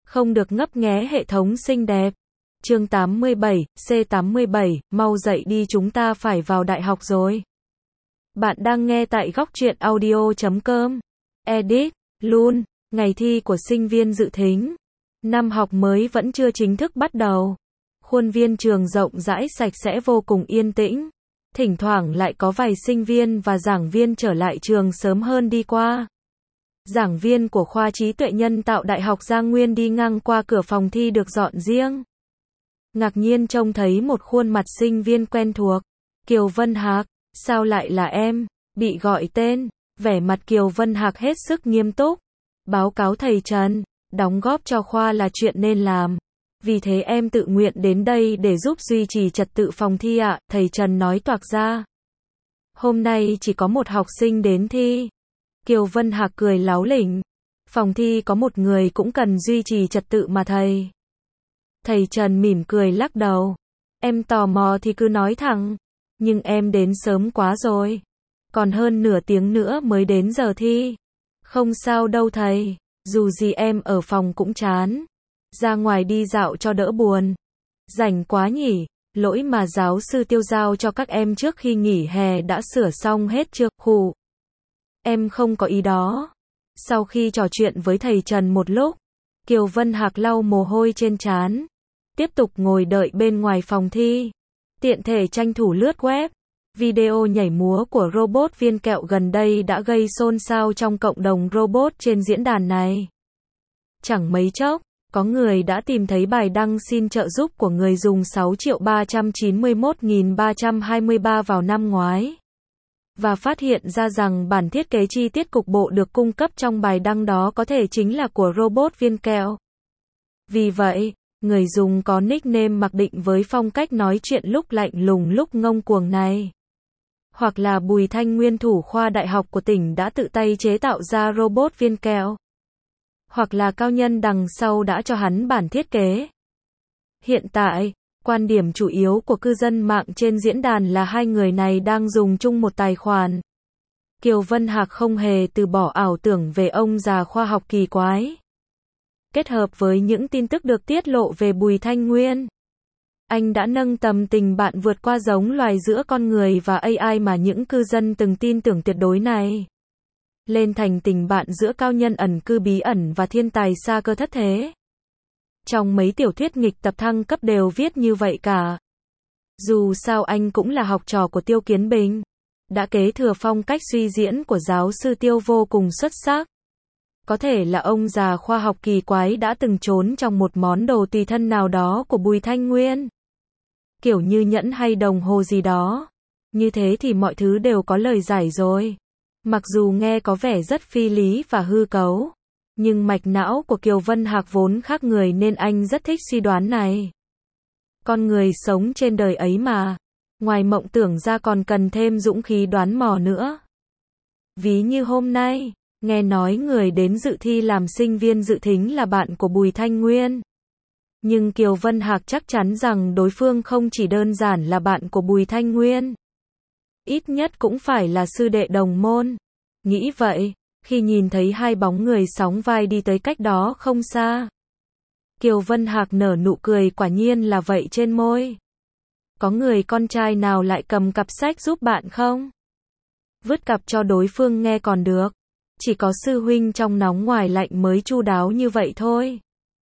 Không được ngấp nghé hệ thống xinh đẹp. Chương 87, C87, mau dậy đi chúng ta phải vào đại học rồi. Bạn đang nghe tại góc truyện audio.com. Edit, luôn, ngày thi của sinh viên dự thính. Năm học mới vẫn chưa chính thức bắt đầu. Khuôn viên trường rộng rãi sạch sẽ vô cùng yên tĩnh. Thỉnh thoảng lại có vài sinh viên và giảng viên trở lại trường sớm hơn đi qua. Giảng viên của khoa trí tuệ nhân tạo Đại học Giang Nguyên đi ngang qua cửa phòng thi được dọn riêng. Ngạc nhiên trông thấy một khuôn mặt sinh viên quen thuộc. Kiều Vân Hạc, sao lại là em? Bị gọi tên, vẻ mặt Kiều Vân Hạc hết sức nghiêm túc. Báo cáo thầy Trần, đóng góp cho khoa là chuyện nên làm. Vì thế em tự nguyện đến đây để giúp duy trì trật tự phòng thi ạ, thầy Trần nói toạc ra. Hôm nay chỉ có một học sinh đến thi. Kiều Vân Hạc cười láo lỉnh. Phòng thi có một người cũng cần duy trì trật tự mà thầy. Thầy Trần mỉm cười lắc đầu. Em tò mò thì cứ nói thẳng. Nhưng em đến sớm quá rồi. Còn hơn nửa tiếng nữa mới đến giờ thi. Không sao đâu thầy. Dù gì em ở phòng cũng chán. Ra ngoài đi dạo cho đỡ buồn. Rảnh quá nhỉ. Lỗi mà giáo sư Tiêu giao cho các em trước khi nghỉ hè đã sửa xong hết chưa? Khụ. Em không có ý đó. Sau khi trò chuyện với thầy Trần một lúc, Kiều Vân Hạc lau mồ hôi trên trán. Tiếp tục ngồi đợi bên ngoài phòng thi. Tiện thể tranh thủ lướt web. Video nhảy múa của robot viên kẹo gần đây đã gây xôn xao trong cộng đồng robot trên diễn đàn này. Chẳng mấy chốc, có người đã tìm thấy bài đăng xin trợ giúp của người dùng 6.391.323 vào năm ngoái. Và phát hiện ra rằng bản thiết kế chi tiết cục bộ được cung cấp trong bài đăng đó có thể chính là của robot viên kẹo. Vì vậy, người dùng có nickname mặc định với phong cách nói chuyện lúc lạnh lùng lúc ngông cuồng này. Hoặc là Bùi Thanh Nguyên thủ khoa đại học của tỉnh đã tự tay chế tạo ra robot viên kẹo. Hoặc là cao nhân đằng sau đã cho hắn bản thiết kế. Hiện tại, quan điểm chủ yếu của cư dân mạng trên diễn đàn là hai người này đang dùng chung một tài khoản. Kiều Vân Hạc không hề từ bỏ ảo tưởng về ông già khoa học kỳ quái. Kết hợp với những tin tức được tiết lộ về Bùi Thanh Nguyên, anh đã nâng tầm tình bạn vượt qua giống loài giữa con người và AI mà những cư dân từng tin tưởng tuyệt đối này. Lên thành tình bạn giữa cao nhân ẩn cư bí ẩn và thiên tài xa cơ thất thế. Trong mấy tiểu thuyết nghịch tập thăng cấp đều viết như vậy cả. Dù sao anh cũng là học trò của Tiêu Kiến Bình. Đã kế thừa phong cách suy diễn của giáo sư Tiêu vô cùng xuất sắc. Có thể là ông già khoa học kỳ quái đã từng trốn trong một món đồ tùy thân nào đó của Bùi Thanh Nguyên. Kiểu như nhẫn hay đồng hồ gì đó. Như thế thì mọi thứ đều có lời giải rồi. Mặc dù nghe có vẻ rất phi lý và hư cấu. Nhưng mạch não của Kiều Vân Hạc vốn khác người nên anh rất thích suy đoán này. Con người sống trên đời ấy mà. Ngoài mộng tưởng ra còn cần thêm dũng khí đoán mò nữa. Ví như hôm nay, nghe nói người đến dự thi làm sinh viên dự thính là bạn của Bùi Thanh Nguyên. Nhưng Kiều Vân Hạc chắc chắn rằng đối phương không chỉ đơn giản là bạn của Bùi Thanh Nguyên. Ít nhất cũng phải là sư đệ đồng môn. Nghĩ vậy, khi nhìn thấy hai bóng người sóng vai đi tới cách đó không xa. Kiều Vân Hạc nở nụ cười quả nhiên là vậy trên môi. Có người con trai nào lại cầm cặp sách giúp bạn không? Vứt cặp cho đối phương nghe còn được. Chỉ có sư huynh trong nóng ngoài lạnh mới chu đáo như vậy thôi.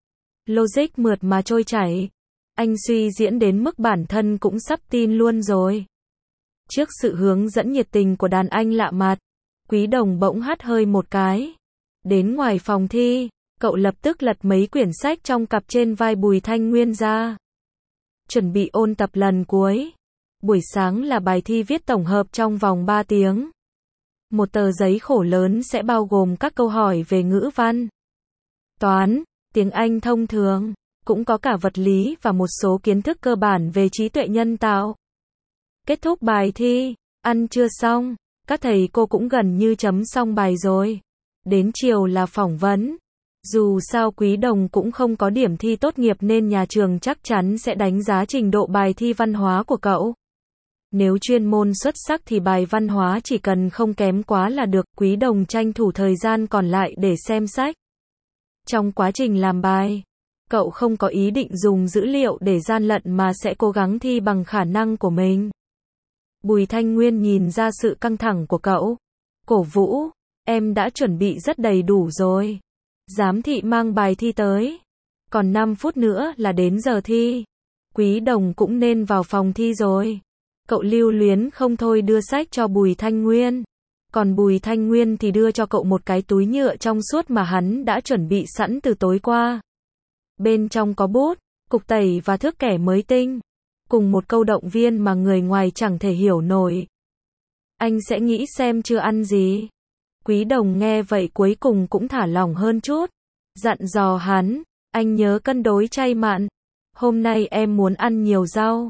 Logic mượt mà trôi chảy. Anh suy diễn đến mức bản thân cũng sắp tin luôn rồi. Trước sự hướng dẫn nhiệt tình của đàn anh lạ mặt, Quý Đồng bỗng hắt hơi một cái. Đến ngoài phòng thi, cậu lập tức lật mấy quyển sách trong cặp trên vai Bùi Thanh Nguyên ra. Chuẩn bị ôn tập lần cuối. Buổi sáng là bài thi viết tổng hợp trong vòng 3 tiếng. Một tờ giấy khổ lớn sẽ bao gồm các câu hỏi về ngữ văn, toán, tiếng Anh thông thường, cũng có cả vật lý và một số kiến thức cơ bản về trí tuệ nhân tạo. Kết thúc bài thi, ăn trưa xong, các thầy cô cũng gần như chấm xong bài rồi. Đến chiều là phỏng vấn. Dù sao Quý Đồng cũng không có điểm thi tốt nghiệp nên nhà trường chắc chắn sẽ đánh giá trình độ bài thi văn hóa của cậu. Nếu chuyên môn xuất sắc thì bài văn hóa chỉ cần không kém quá là được. Quý Đồng tranh thủ thời gian còn lại để xem sách. Trong quá trình làm bài, Cậu không có ý định dùng dữ liệu để gian lận mà sẽ cố gắng thi bằng khả năng của mình. Bùi Thanh Nguyên nhìn ra sự căng thẳng của cậu. Cổ vũ, em đã chuẩn bị rất đầy đủ rồi. Giám thị mang bài thi tới. Còn 5 phút nữa là đến giờ thi. Quý Đồng cũng nên vào phòng thi rồi. Cậu lưu luyến không thôi đưa sách cho Bùi Thanh Nguyên. Còn Bùi Thanh Nguyên thì đưa cho cậu một cái túi nhựa trong suốt mà hắn đã chuẩn bị sẵn từ tối qua. Bên trong có bút, cục tẩy và thước kẻ mới tinh. Cùng một câu động viên mà người ngoài chẳng thể hiểu nổi. Anh sẽ nghĩ xem chưa ăn gì. Quý Đồng nghe vậy cuối cùng cũng thả lỏng hơn chút. Dặn dò hắn, anh nhớ cân đối chay mặn. Hôm nay em muốn ăn nhiều rau.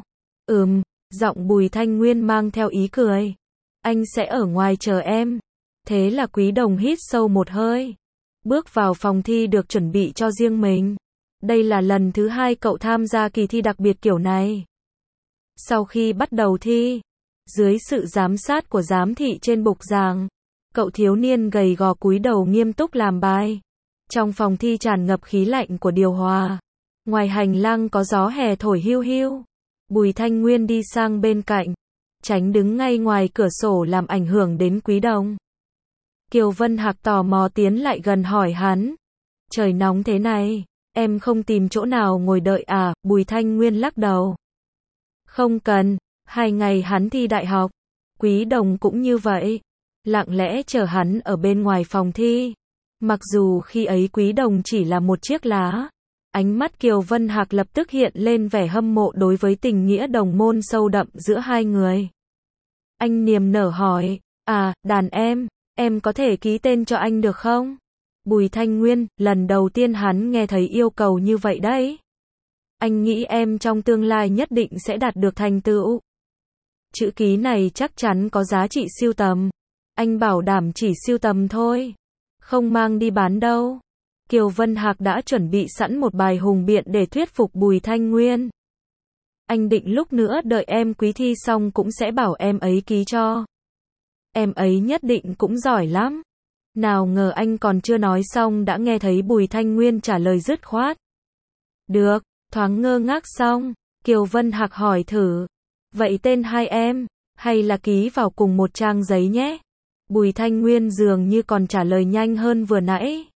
Giọng Bùi Thanh Nguyên mang theo ý cười. Anh sẽ ở ngoài chờ em. Thế là Quý Đồng hít sâu một hơi. Bước vào phòng thi được chuẩn bị cho riêng mình. Đây là lần thứ 2 cậu tham gia kỳ thi đặc biệt kiểu này. Sau khi bắt đầu thi, dưới sự giám sát của giám thị trên bục giảng, cậu thiếu niên gầy gò cúi đầu nghiêm túc làm bài. Trong phòng thi tràn ngập khí lạnh của điều hòa. Ngoài hành lang có gió hè thổi hiu hiu. Bùi Thanh Nguyên đi sang bên cạnh, tránh đứng ngay ngoài cửa sổ làm ảnh hưởng đến Quý Đồng. Kiều Vân Hạc tò mò tiến lại gần hỏi hắn. Trời nóng thế này, em không tìm chỗ nào ngồi đợi à? Bùi Thanh Nguyên lắc đầu. Không cần, 2 ngày hắn thi đại học. Quý Đồng cũng như vậy. Lặng lẽ chờ hắn ở bên ngoài phòng thi. Mặc dù khi ấy Quý Đồng chỉ là một chiếc lá. Ánh mắt Kiều Vân Hạc lập tức hiện lên vẻ hâm mộ đối với tình nghĩa đồng môn sâu đậm giữa hai người. Anh niềm nở hỏi, đàn em có thể ký tên cho anh được không? Bùi Thanh Nguyên, lần đầu tiên hắn nghe thấy yêu cầu như vậy đấy. Anh nghĩ em trong tương lai nhất định sẽ đạt được thành tựu. Chữ ký này chắc chắn có giá trị sưu tầm. Anh bảo đảm chỉ sưu tầm thôi. Không mang đi bán đâu. Kiều Vân Hạc đã chuẩn bị sẵn một bài hùng biện để thuyết phục Bùi Thanh Nguyên. Anh định lúc nữa đợi em Quý thi xong cũng sẽ bảo em ấy ký cho. Em ấy nhất định cũng giỏi lắm. Nào ngờ anh còn chưa nói xong đã nghe thấy Bùi Thanh Nguyên trả lời dứt khoát. Được, thoáng ngơ ngác xong, Kiều Vân Hạc hỏi thử. Vậy tên hai em, hay là ký vào cùng một trang giấy nhé? Bùi Thanh Nguyên dường như còn trả lời nhanh hơn vừa nãy.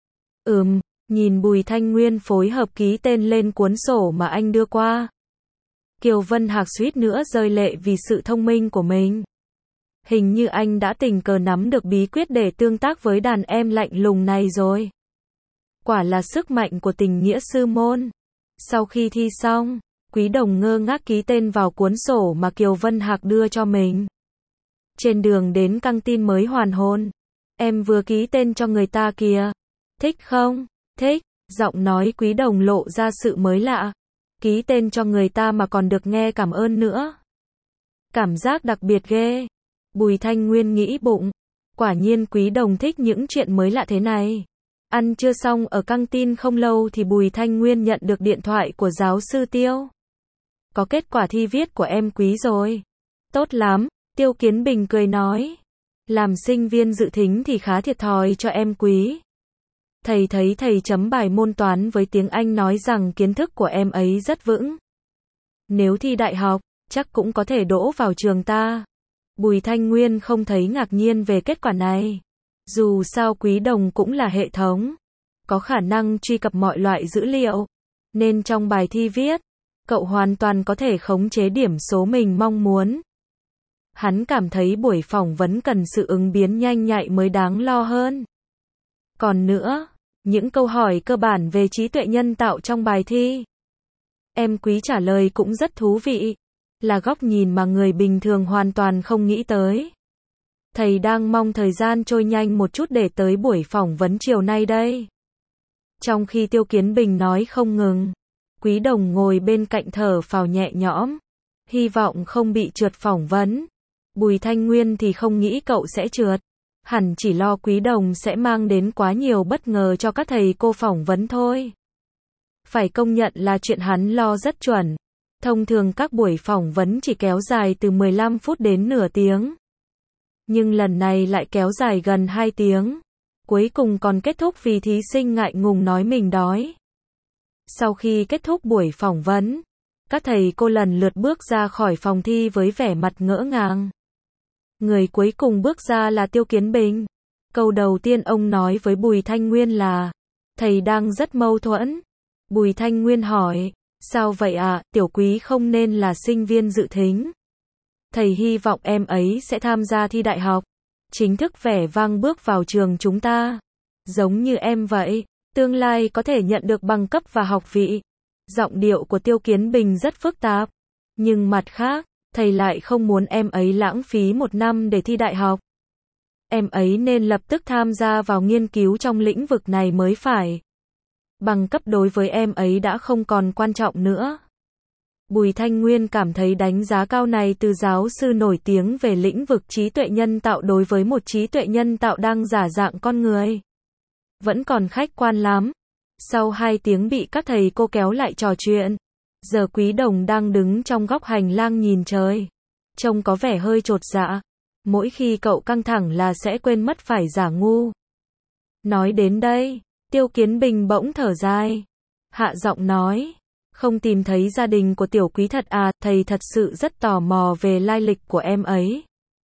Nhìn Bùi Thanh Nguyên phối hợp ký tên lên cuốn sổ mà anh đưa qua. Kiều Vân Hạc suýt nữa rơi lệ vì sự thông minh của mình. Hình như anh đã tình cờ nắm được bí quyết để tương tác với đàn em lạnh lùng này rồi. Quả là sức mạnh của tình nghĩa sư môn. Sau khi thi xong, Quý Đồng ngơ ngác ký tên vào cuốn sổ mà Kiều Vân Hạc đưa cho mình. Trên đường đến căng tin mới hoàn hồn. Em vừa ký tên cho người ta kìa. Thích không? Thích. Giọng nói Quý Đồng lộ ra sự mới lạ. Ký tên cho người ta mà còn được nghe cảm ơn nữa. Cảm giác đặc biệt ghê. Bùi Thanh Nguyên nghĩ bụng. Quả nhiên Quý Đồng thích những chuyện mới lạ thế này. Ăn trưa xong ở căng tin không lâu thì Bùi Thanh Nguyên nhận được điện thoại của giáo sư Tiêu. Có kết quả thi viết của em Quý rồi. Tốt lắm, Tiêu Kiến Bình cười nói. Làm sinh viên dự thính thì khá thiệt thòi cho em Quý. Thầy thấy thầy chấm bài môn toán với tiếng Anh nói rằng kiến thức của em ấy rất vững. Nếu thi đại học, chắc cũng có thể đỗ vào trường ta. Bùi Thanh Nguyên không thấy ngạc nhiên về kết quả này. Dù sao Quý Đồng cũng là hệ thống. Có khả năng truy cập mọi loại dữ liệu. Nên trong bài thi viết, cậu hoàn toàn có thể khống chế điểm số mình mong muốn. Hắn cảm thấy buổi phỏng vấn cần sự ứng biến nhanh nhạy mới đáng lo hơn. Còn nữa, những câu hỏi cơ bản về trí tuệ nhân tạo trong bài thi. Em Quý trả lời cũng rất thú vị. Là góc nhìn mà người bình thường hoàn toàn không nghĩ tới. Thầy đang mong thời gian trôi nhanh một chút để tới buổi phỏng vấn chiều nay đây. Trong khi Tiêu Kiến Bình nói không ngừng, Quý Đồng ngồi bên cạnh thở phào nhẹ nhõm. Hy vọng không bị trượt phỏng vấn. Bùi Thanh Nguyên thì không nghĩ cậu sẽ trượt. Hẳn chỉ lo Quý Đồng sẽ mang đến quá nhiều bất ngờ cho các thầy cô phỏng vấn thôi. Phải công nhận là chuyện hắn lo rất chuẩn. Thông thường các buổi phỏng vấn chỉ kéo dài từ 15 phút đến nửa tiếng. Nhưng lần này lại kéo dài gần 2 tiếng. Cuối cùng còn kết thúc vì thí sinh ngại ngùng nói mình đói. Sau khi kết thúc buổi phỏng vấn, các thầy cô lần lượt bước ra khỏi phòng thi với vẻ mặt ngỡ ngàng. Người cuối cùng bước ra là Tiêu Kiến Bình. Câu đầu tiên ông nói với Bùi Thanh Nguyên là: thầy đang rất mâu thuẫn. Bùi Thanh Nguyên hỏi: sao vậy ạ? Tiểu Quý không nên là sinh viên dự thính. Thầy hy vọng em ấy sẽ tham gia thi đại học, chính thức vẻ vang bước vào trường chúng ta. Giống như em vậy, tương lai có thể nhận được bằng cấp và học vị. Giọng điệu của Tiêu Kiến Bình rất phức tạp. Nhưng mặt khác, thầy lại không muốn em ấy lãng phí 1 năm để thi đại học. Em ấy nên lập tức tham gia vào nghiên cứu trong lĩnh vực này mới phải. Bằng cấp đối với em ấy đã không còn quan trọng nữa. Bùi Thanh Nguyên cảm thấy đánh giá cao này từ giáo sư nổi tiếng về lĩnh vực trí tuệ nhân tạo đối với một trí tuệ nhân tạo đang giả dạng con người. Vẫn còn khách quan lắm. Sau 2 tiếng bị các thầy cô kéo lại trò chuyện, giờ Quý Đồng đang đứng trong góc hành lang nhìn trời. Trông có vẻ hơi chột dạ. Mỗi khi cậu căng thẳng là sẽ quên mất phải giả ngu. Nói đến đây, Tiêu Kiến Bình bỗng thở dài. Hạ giọng nói: không tìm thấy gia đình của Tiểu Quý thật à? Thầy thật sự rất tò mò về lai lịch của em ấy.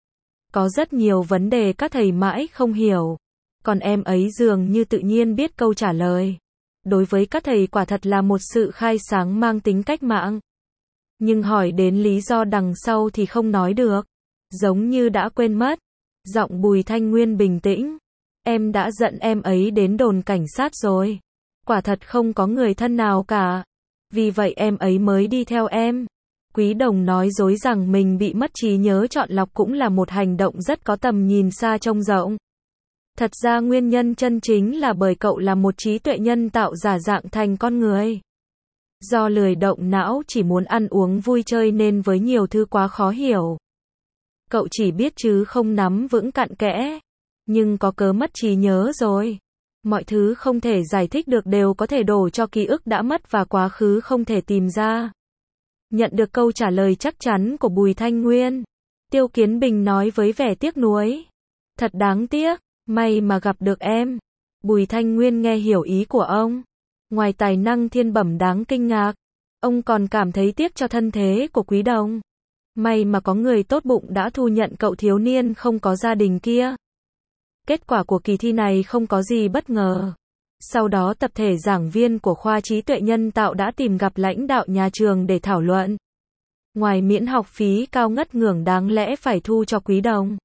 Có rất nhiều vấn đề các thầy mãi không hiểu. Còn em ấy dường như tự nhiên biết câu trả lời. Đối với các thầy quả thật là một sự khai sáng mang tính cách mạng. Nhưng hỏi đến lý do đằng sau thì không nói được. Giống như đã quên mất. Giọng Bùi Thanh Nguyên bình tĩnh. Em đã dẫn em ấy đến đồn cảnh sát rồi. Quả thật không có người thân nào cả. Vì vậy em ấy mới đi theo em. Quý Đồng nói dối rằng mình bị mất trí nhớ chọn lọc cũng là một hành động rất có tầm nhìn xa trông rộng. Thật ra nguyên nhân chân chính là bởi cậu là một trí tuệ nhân tạo giả dạng thành con người. Do lười động não chỉ muốn ăn uống vui chơi nên với nhiều thứ quá khó hiểu. Cậu chỉ biết chứ không nắm vững cặn kẽ. Nhưng có cớ mất trí nhớ rồi. Mọi thứ không thể giải thích được đều có thể đổ cho ký ức đã mất và quá khứ không thể tìm ra. Nhận được câu trả lời chắc chắn của Bùi Thanh Nguyên, Tiêu Kiến Bình nói với vẻ tiếc nuối. Thật đáng tiếc, may mà gặp được em. Bùi Thanh Nguyên nghe hiểu ý của ông. Ngoài tài năng thiên bẩm đáng kinh ngạc, ông còn cảm thấy tiếc cho thân thế của Quý Đồng. May mà có người tốt bụng đã thu nhận cậu thiếu niên không có gia đình kia. Kết quả của kỳ thi này không có gì bất ngờ. Sau đó tập thể giảng viên của khoa trí tuệ nhân tạo đã tìm gặp lãnh đạo nhà trường để thảo luận. Ngoài miễn học phí cao ngất ngưởng đáng lẽ phải thu cho Quý Đồng,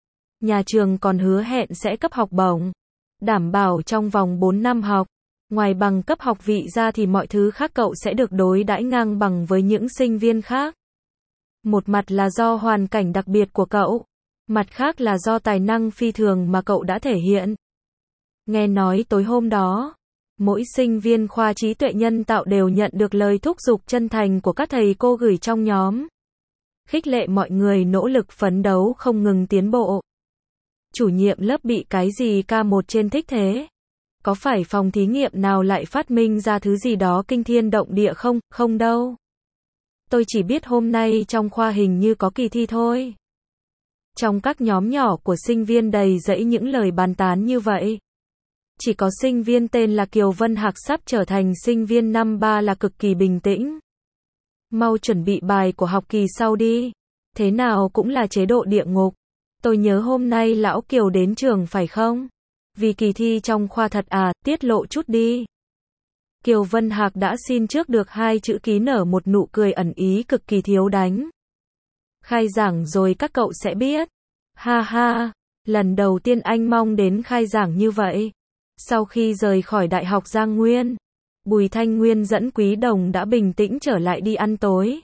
nhà trường còn hứa hẹn sẽ cấp học bổng, đảm bảo trong vòng 4 năm học. Ngoài bằng cấp học vị ra thì mọi thứ khác cậu sẽ được đối đãi ngang bằng với những sinh viên khác. Một mặt là do hoàn cảnh đặc biệt của cậu, mặt khác là do tài năng phi thường mà cậu đã thể hiện. Nghe nói tối hôm đó, mỗi sinh viên khoa trí tuệ nhân tạo đều nhận được lời thúc giục chân thành của các thầy cô gửi trong nhóm. Khích lệ mọi người nỗ lực phấn đấu không ngừng tiến bộ. Chủ nhiệm lớp bị cái gì K1 trên thích thế? Có phải phòng thí nghiệm nào lại phát minh ra thứ gì đó kinh thiên động địa không? Không đâu. Tôi chỉ biết hôm nay trong khoa hình như có kỳ thi thôi. Trong các nhóm nhỏ của sinh viên đầy rẫy những lời bàn tán như vậy. Chỉ có sinh viên tên là Kiều Vân Hạc sắp trở thành sinh viên năm 3 là cực kỳ bình tĩnh. Mau chuẩn bị bài của học kỳ sau đi. Thế nào cũng là chế độ địa ngục. Tôi nhớ hôm nay lão Kiều đến trường phải không? Vì kỳ thi trong khoa thật à, tiết lộ chút đi. Kiều Vân Hạc đã xin trước được 2 chữ ký nở một nụ cười ẩn ý cực kỳ thiếu đánh. Khai giảng rồi các cậu sẽ biết. Ha ha, lần đầu tiên anh mong đến khai giảng như vậy. Sau khi rời khỏi Đại học Giang Nguyên, Bùi Thanh Nguyên dẫn Quý Đồng đã bình tĩnh trở lại đi ăn tối.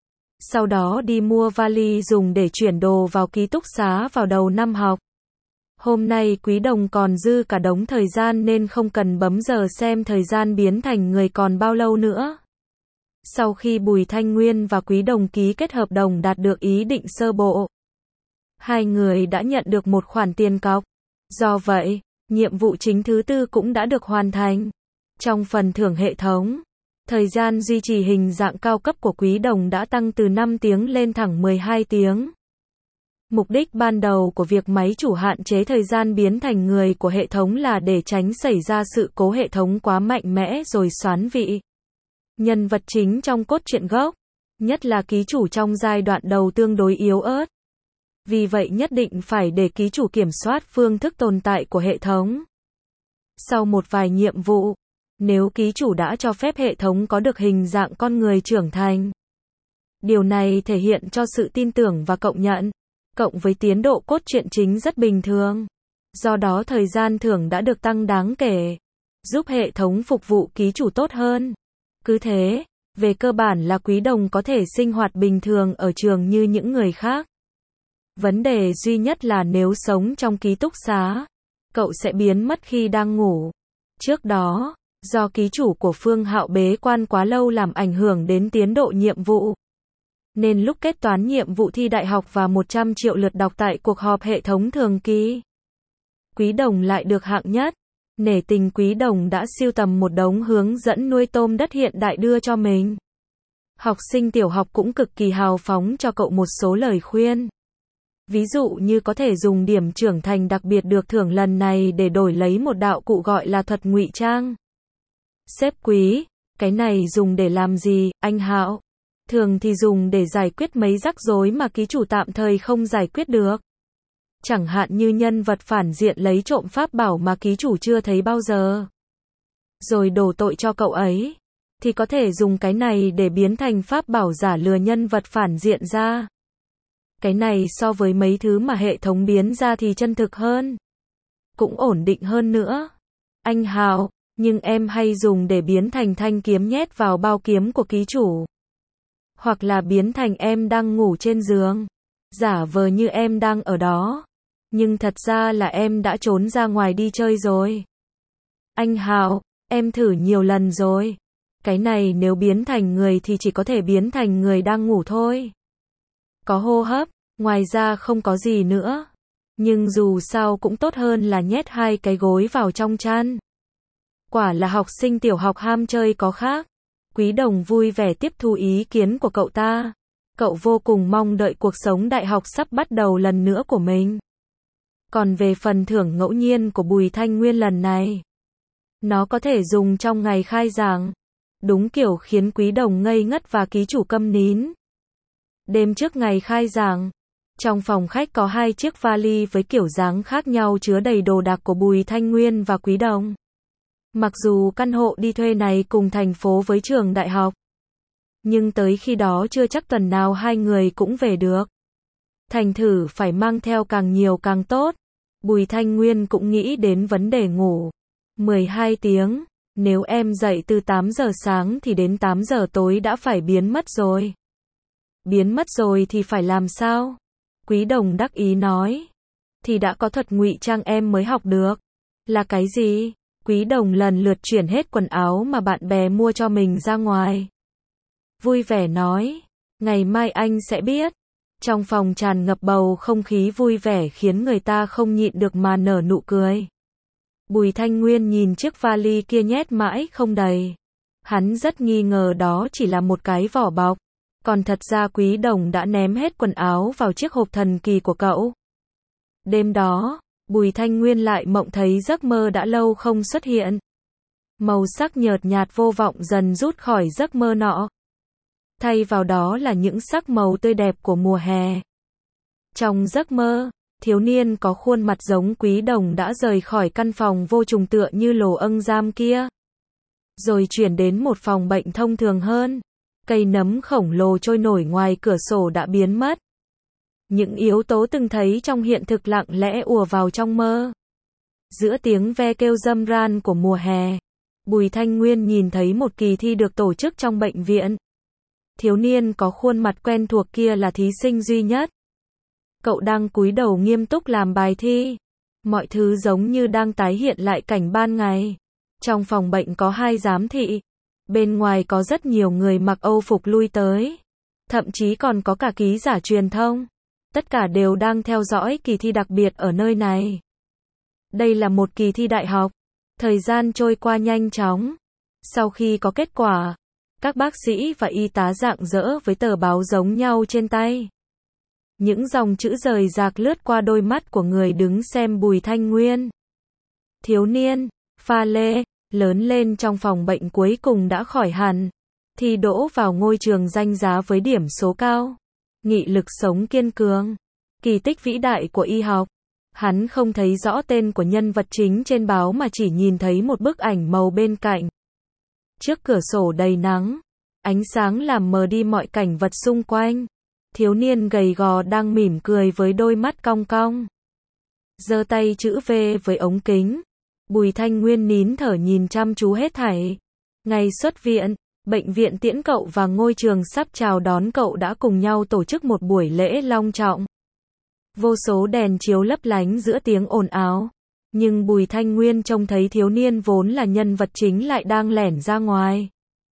Sau đó đi mua vali dùng để chuyển đồ vào ký túc xá vào đầu năm học. Hôm nay Quý Đồng còn dư cả đống thời gian nên không cần bấm giờ xem thời gian biến thành người còn bao lâu nữa. Sau khi Bùi Thanh Nguyên và Quý Đồng ký kết hợp đồng đạt được ý định sơ bộ, hai người đã nhận được một khoản tiền cọc. Do vậy, nhiệm vụ chính thứ 4 cũng đã được hoàn thành. Trong phần thưởng hệ thống, thời gian duy trì hình dạng cao cấp của Quý Đồng đã tăng từ 5 tiếng lên thẳng 12 tiếng. Mục đích ban đầu của việc máy chủ hạn chế thời gian biến thành người của hệ thống là để tránh xảy ra sự cố hệ thống quá mạnh mẽ rồi xoán vị. Nhân vật chính trong cốt truyện gốc, nhất là ký chủ trong giai đoạn đầu tương đối yếu ớt. Vì vậy nhất định phải để ký chủ kiểm soát phương thức tồn tại của hệ thống. Sau một vài nhiệm vụ, nếu ký chủ đã cho phép hệ thống có được hình dạng con người trưởng thành, điều này thể hiện cho sự tin tưởng và công nhận, cộng với tiến độ cốt truyện chính rất bình thường. Do đó thời gian thưởng đã được tăng đáng kể, giúp hệ thống phục vụ ký chủ tốt hơn. Cứ thế, về cơ bản là Quý Đồng có thể sinh hoạt bình thường ở trường như những người khác. Vấn đề duy nhất là nếu sống trong ký túc xá, cậu sẽ biến mất khi đang ngủ. Trước đó, do ký chủ của Phương Hạo bế quan quá lâu làm ảnh hưởng đến tiến độ nhiệm vụ, nên lúc kết toán nhiệm vụ thi đại học và 100 triệu lượt đọc tại cuộc họp hệ thống thường kỳ, Quý Đồng lại được hạng nhất. Nể tình Quý Đồng đã sưu tầm một đống hướng dẫn nuôi tôm đất hiện đại đưa cho mình. Học sinh tiểu học cũng cực kỳ hào phóng cho cậu một số lời khuyên. Ví dụ như có thể dùng điểm trưởng thành đặc biệt được thưởng lần này để đổi lấy một đạo cụ gọi là thuật ngụy trang. Sếp Quý, cái này dùng để làm gì, anh Hạo? Thường thì dùng để giải quyết mấy rắc rối mà ký chủ tạm thời không giải quyết được. Chẳng hạn như nhân vật phản diện lấy trộm pháp bảo mà ký chủ chưa thấy bao giờ, rồi đổ tội cho cậu ấy, thì có thể dùng cái này để biến thành pháp bảo giả lừa nhân vật phản diện ra. Cái này so với mấy thứ mà hệ thống biến ra thì chân thực hơn, cũng ổn định hơn nữa. Anh Hào, nhưng em hay dùng để biến thành thanh kiếm nhét vào bao kiếm của ký chủ. Hoặc là biến thành em đang ngủ trên giường, giả vờ như em đang ở đó, nhưng thật ra là em đã trốn ra ngoài đi chơi rồi. Anh Hào, em thử nhiều lần rồi. Cái này nếu biến thành người thì chỉ có thể biến thành người đang ngủ thôi. Có hô hấp, ngoài ra không có gì nữa. Nhưng dù sao cũng tốt hơn là nhét hai cái gối vào trong chăn. Quả là học sinh tiểu học ham chơi có khác. Quý Đồng vui vẻ tiếp thu ý kiến của cậu ta. Cậu vô cùng mong đợi cuộc sống đại học sắp bắt đầu lần nữa của mình. Còn về phần thưởng ngẫu nhiên của Bùi Thanh Nguyên lần này, nó có thể dùng trong ngày khai giảng. Đúng kiểu khiến Quý Đồng ngây ngất và ký chủ câm nín. Đêm trước ngày khai giảng, trong phòng khách có hai chiếc vali với kiểu dáng khác nhau chứa đầy đồ đạc của Bùi Thanh Nguyên và Quý Đồng. Mặc dù căn hộ đi thuê này cùng thành phố với trường đại học, nhưng tới khi đó chưa chắc tuần nào hai người cũng về được. Thành thử phải mang theo càng nhiều càng tốt. Bùi Thanh Nguyên cũng nghĩ đến vấn đề ngủ. 12 tiếng, nếu em dậy từ 8 giờ sáng thì đến 8 giờ tối đã phải biến mất rồi. Biến mất rồi thì phải làm sao? Quý Đồng đắc ý nói. Thì đã có thuật ngụy trang em mới học được. Là cái gì? Quý Đồng lần lượt chuyển hết quần áo mà bạn bè mua cho mình ra ngoài. Vui vẻ nói. Ngày mai anh sẽ biết. Trong phòng tràn ngập bầu không khí vui vẻ khiến người ta không nhịn được mà nở nụ cười. Bùi Thanh Nguyên nhìn chiếc vali kia nhét mãi không đầy. Hắn rất nghi ngờ đó chỉ là một cái vỏ bọc. Còn thật ra Quý Đồng đã ném hết quần áo vào chiếc hộp thần kỳ của cậu. Đêm đó, Bùi Thanh Nguyên lại mộng thấy giấc mơ đã lâu không xuất hiện. Màu sắc nhợt nhạt vô vọng dần rút khỏi giấc mơ nọ. Thay vào đó là những sắc màu tươi đẹp của mùa hè. Trong giấc mơ, thiếu niên có khuôn mặt giống Quý Đồng đã rời khỏi căn phòng vô trùng tựa như lồ âng giam kia, rồi chuyển đến một phòng bệnh thông thường hơn. Cây nấm khổng lồ trôi nổi ngoài cửa sổ đã biến mất. Những yếu tố từng thấy trong hiện thực lặng lẽ ùa vào trong mơ. Giữa tiếng ve kêu râm ran của mùa hè, Bùi Thanh Nguyên nhìn thấy một kỳ thi được tổ chức trong bệnh viện. Thiếu niên có khuôn mặt quen thuộc kia là thí sinh duy nhất. Cậu đang cúi đầu nghiêm túc làm bài thi. Mọi thứ giống như đang tái hiện lại cảnh ban ngày. Trong phòng bệnh có hai giám thị. Bên ngoài có rất nhiều người mặc Âu phục lui tới. Thậm chí còn có cả ký giả truyền thông. Tất cả đều đang theo dõi kỳ thi đặc biệt ở nơi này. Đây là một kỳ thi đại học. Thời gian trôi qua nhanh chóng. Sau khi có kết quả, các bác sĩ và y tá rạng rỡ với tờ báo giống nhau trên tay. Những dòng chữ rời rạc lướt qua đôi mắt của người đứng xem Bùi Thanh Nguyên. Thiếu niên, pha lê, lớn lên trong phòng bệnh cuối cùng đã khỏi hẳn. thi đỗ vào ngôi trường danh giá với điểm số cao, nghị lực sống kiên cường, kỳ tích vĩ đại của y học. Hắn không thấy rõ tên của nhân vật chính trên báo mà chỉ nhìn thấy một bức ảnh màu bên cạnh. Trước cửa sổ đầy nắng, ánh sáng làm mờ đi mọi cảnh vật xung quanh. Thiếu niên gầy gò đang mỉm cười với đôi mắt cong cong. Giơ tay chữ V với ống kính. Bùi Thanh Nguyên nín thở nhìn chăm chú hết thảy. Ngày xuất viện, bệnh viện tiễn cậu và ngôi trường sắp chào đón cậu đã cùng nhau tổ chức một buổi lễ long trọng. Vô số đèn chiếu lấp lánh giữa tiếng ồn ào. Nhưng Bùi Thanh Nguyên trông thấy thiếu niên vốn là nhân vật chính lại đang lẻn ra ngoài.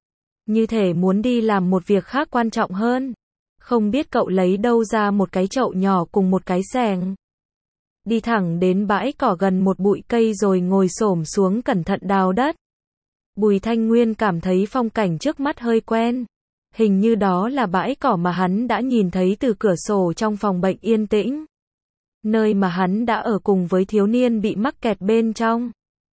Như thể muốn đi làm một việc khác quan trọng hơn. Không biết cậu lấy đâu ra một cái chậu nhỏ cùng một cái xẻng. Đi thẳng đến bãi cỏ gần một bụi cây rồi ngồi xổm xuống cẩn thận đào đất. Bùi Thanh Nguyên cảm thấy phong cảnh trước mắt hơi quen. Hình như đó là bãi cỏ mà hắn đã nhìn thấy từ cửa sổ trong phòng bệnh yên tĩnh. Nơi mà hắn đã ở cùng với thiếu niên bị mắc kẹt bên trong.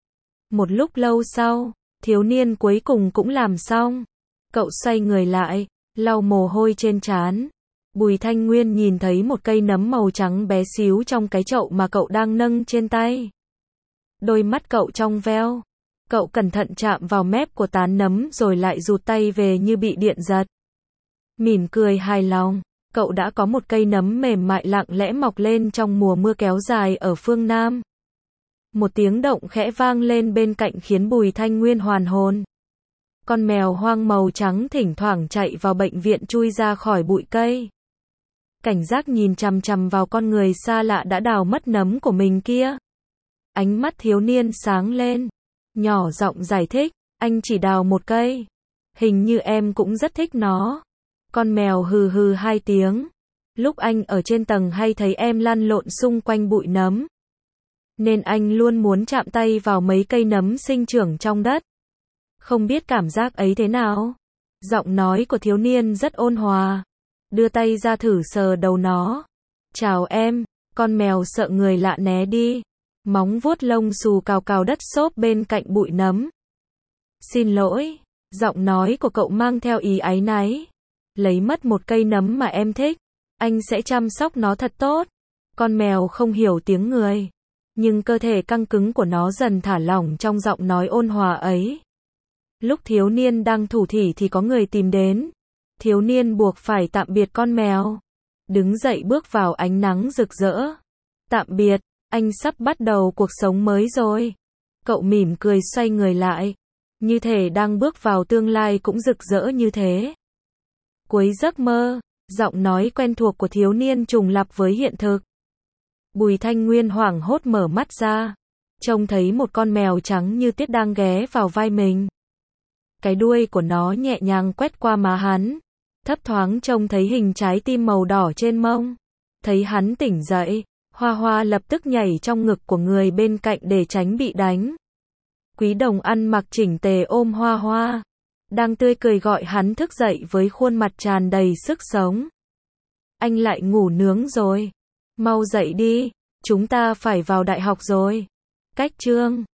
Một lúc lâu sau, thiếu niên cuối cùng cũng làm xong. Cậu xoay người lại, lau mồ hôi trên trán. Bùi Thanh Nguyên nhìn thấy một cây nấm màu trắng bé xíu trong cái chậu mà cậu đang nâng trên tay. Đôi mắt cậu trong veo. Cậu cẩn thận chạm vào mép của tán nấm rồi lại rụt tay về như bị điện giật. Mỉm cười hài lòng, cậu đã có một cây nấm mềm mại lặng lẽ mọc lên trong mùa mưa kéo dài ở phương Nam. Một tiếng động khẽ vang lên bên cạnh khiến Bùi Thanh Nguyên hoàn hồn. Con mèo hoang màu trắng thỉnh thoảng chạy vào bệnh viện chui ra khỏi bụi cây. Cảnh giác nhìn chằm chằm vào con người xa lạ đã đào mất nấm của mình kia. Ánh mắt thiếu niên sáng lên. Nhỏ giọng giải thích, anh chỉ đào một cây. Hình như em cũng rất thích nó. Con mèo hừ hừ hai tiếng. Lúc anh ở trên tầng hay thấy em lăn lộn xung quanh bụi nấm. Nên anh luôn muốn chạm tay vào mấy cây nấm sinh trưởng trong đất. Không biết cảm giác ấy thế nào? Giọng nói của thiếu niên rất ôn hòa. Đưa tay ra thử sờ đầu nó. Chào em, con mèo sợ người lạ né đi. Móng vuốt lông xù cào cào đất xốp bên cạnh bụi nấm. Xin lỗi, giọng nói của cậu mang theo ý áy náy. Lấy mất một cây nấm mà em thích, anh sẽ chăm sóc nó thật tốt. Con mèo không hiểu tiếng người, nhưng cơ thể căng cứng của nó dần thả lỏng trong giọng nói ôn hòa ấy. Lúc thiếu niên đang thủ thỉ thì có người tìm đến. Thiếu niên buộc phải tạm biệt con mèo. Đứng dậy bước vào ánh nắng rực rỡ. Tạm biệt, anh sắp bắt đầu cuộc sống mới rồi. Cậu mỉm cười xoay người lại. Như thể đang bước vào tương lai cũng rực rỡ như thế. Cuối giấc mơ, giọng nói quen thuộc của thiếu niên trùng lặp với hiện thực. Bùi Thanh Nguyên hoảng hốt mở mắt ra. Trông thấy một con mèo trắng như tuyết đang ghé vào vai mình. Cái đuôi của nó nhẹ nhàng quét qua má hắn. Thấp thoáng trông thấy hình trái tim màu đỏ trên mông. Thấy hắn tỉnh dậy, Hoa Hoa lập tức nhảy trong ngực của người bên cạnh để tránh bị đánh. Quý Đồng ăn mặc chỉnh tề ôm Hoa Hoa. Đang tươi cười gọi hắn thức dậy với khuôn mặt tràn đầy sức sống. Anh lại ngủ nướng rồi. Mau dậy đi, chúng ta phải vào đại học rồi. Cách chương